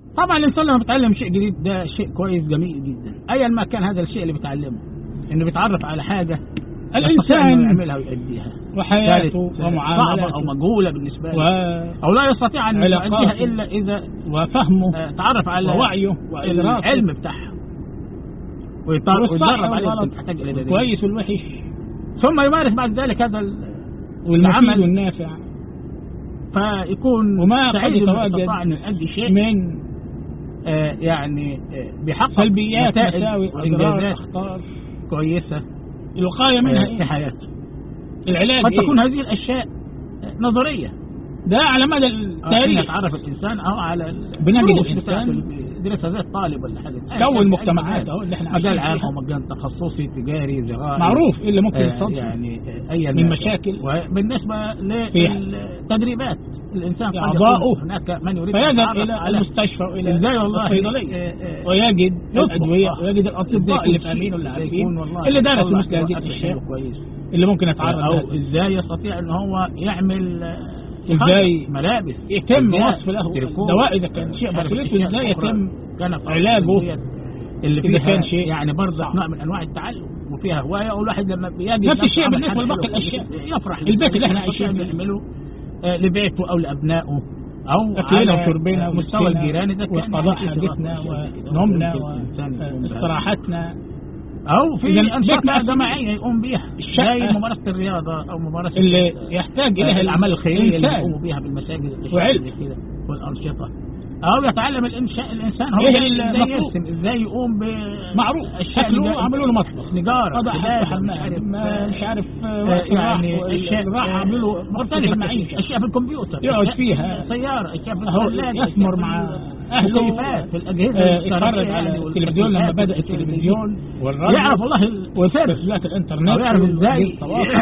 طبعا الانسان لما بيتعلم شيء جديد ده شيء كويس جميل جدا، ايا ما كان هذا الشيء اللي بيتعلمه، انه بيتعرف على حاجه الانسان يعملها ويؤديها، وحياته ومعاملاته صعبه او مجهوله بالنسبه له، او لا يستطيع ان يؤديها الا اذا وفهمه تعرف على ووعيه والعلم بتاعها ويتدرب عليه، تحتاج الى كويس والوحش، ثم يمارس بعد ذلك هذا والمفيد والنافع، فيكون وما قد يتواجد ان يؤدي شيء من يعني بيحقق سلبيات مساوئ وانجازات اخطار كويسه الوقايه منها في حياته. العلاج قد تكون هذه الاشياء نظريه، ده على مدى التاريخ يتعرف الانسان او على بنجد الانسان دراسه زي الطالب ولا حاجه، كون مجتمعات اهو اللي احنا مجال عام او مجال تخصصي تجاري زراعي معروف ايه اللي ممكن يصدر يعني اي من مشاكل. وبالنسبه للتدريبات الانسان اعضاؤه هناك من يريد فيذهب الى المستشفى والى الصيدليه ويجد الادويه ويجد الاطباء اللي فاهمين واللي عارفين اللي درسوا مثل هذه الاشياء اللي ممكن يتعرض او ازاي يستطيع ان هو يعمل ازاي ملابس يتم وصف له دواء اذا كان شيء بسيط، ازاي يتم علاجه اللي فيها كان شيء يعني برضه نوع من انواع التعلم وفيها هوايه، والواحد لما بيجي نفس الشيء بالنسبه لباقي الاشياء يفرح البيت اللي احنا عايشين بنعمله لبيته او لابنائه او اكلنا وشربنا مستوى الجيران، اذا كان وقضاء حاجتنا ونومنا واستراحتنا او في انشطه جماعيه يقوم بها زي ممارسه الرياضه او ممارسه اللي يحتاج اليها الاعمال الخيريه اللي يقوموا بها بالمساجد وعلم والانشطه، او يتعلم الانسان هو ازاي يرسم، ازاي يقوم معروف اشياء عملوا له مطبخ نجاره مش عارف يعني اشياء راح عملوا مختلفه، اشياء في الكمبيوتر يقعد فيها سياره، اشياء في الثلاجه، يثمر مع اهله في الاجهزه، يتفرج على التلفزيون لما بدا التلفزيون يعرف والله وسيرفلات الانترنت، يعرف ازاي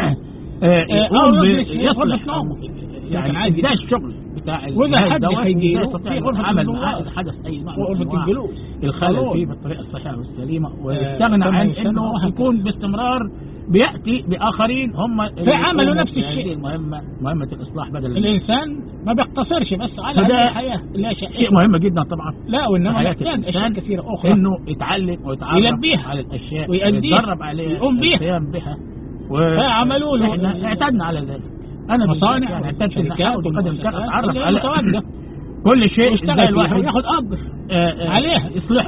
يصلح يعني عايز ده الشغل بتاع واذا حد هيجي في غرفه عمل اذا حدث اي نوع غرفه الجلوس الخلل فيه بالطريقه الصحيحه والسليمه، ويستغنى عن انه يكون باستمرار بياتي باخرين هم فعملوا نفس الشيء. مهمه الاصلاح بدل الانسان ما بيقتصرش بس على الحياه، لا شيء مهم جدا طبعا، لا وانما محتاج اشياء كثيره اخرى انه يتعلم ويتعرف على الاشياء ويتدرب عليها ويقوم بها فعملوا له. احنا اعتدنا على ذلك، انا مصانع يعني اعتدت الشركات وقدم اتعرف على كل شيء، ازاي الواحد ياخد اجر عليها، يصلح